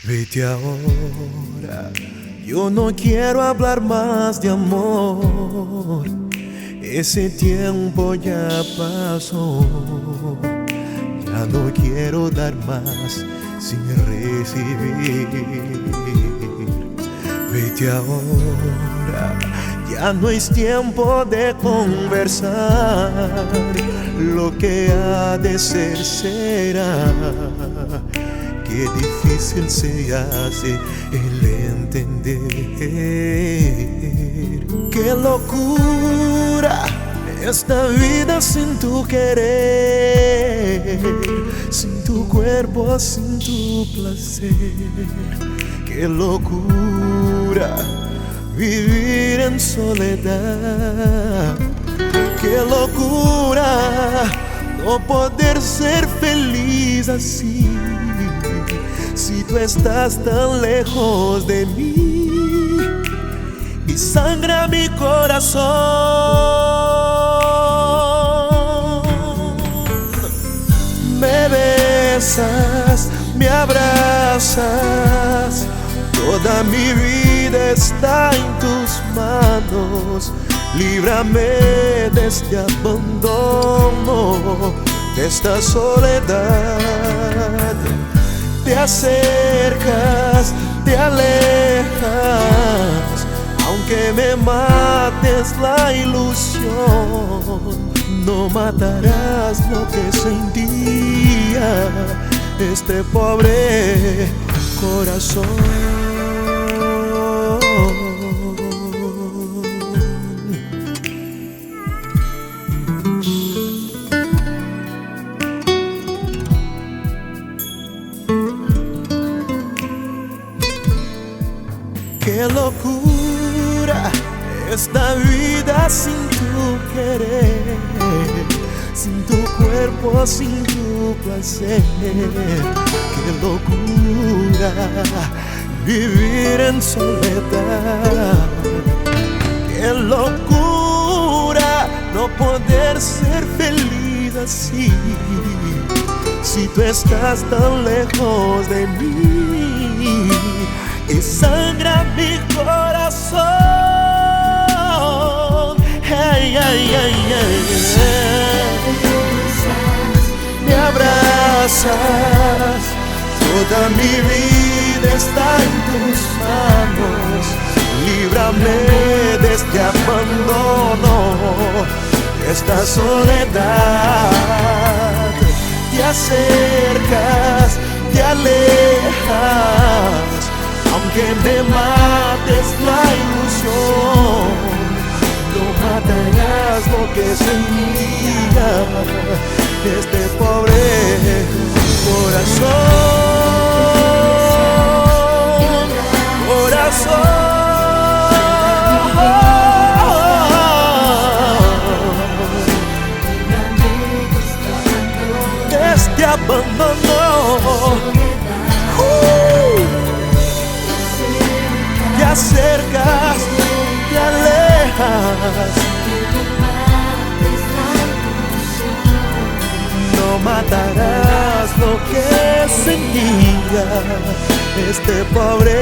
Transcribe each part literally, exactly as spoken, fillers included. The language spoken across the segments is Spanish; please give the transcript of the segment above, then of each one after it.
Vete ahora, yo no quiero hablar más de amor. Ese tiempo ya pasó. Ya no quiero dar más sin recibir. Vete ahora, ya no es tiempo de conversar. Lo que ha de ser será. Qué difícil se hace el entender. Qué locura esta vida sin tu querer, sin tu cuerpo, sin tu placer. Qué locura vivir en soledad. Qué locura no poder ser feliz así. Si tú estás tan lejos de mí y sangra mi corazón, me besas, me abrazas, toda mi vida está en tus manos. Líbrame de este abandono, de esta soledad. Te acercas, te alejas, aunque me mates la ilusión, no matarás lo que sentía este pobre corazón. Qué locura esta vida sin tu querer, sin tu cuerpo, sin tu placer. Qué locura vivir en soledad. Qué locura no poder ser feliz así. Si tú estás tan lejos de mí y sangra mi corazón. Hey, hey, hey, hey. Me abrazas, toda mi vida está en tus manos. Líbrame de este abandono, de esta soledad. Te acercas, te alejas, aunque me mates la ilusión, no matarás lo que sentía este pobre corazón, corazón. Este abandono. Te acercas, te alejas, no matarás lo que sentía este pobre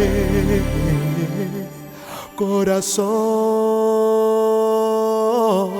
corazón.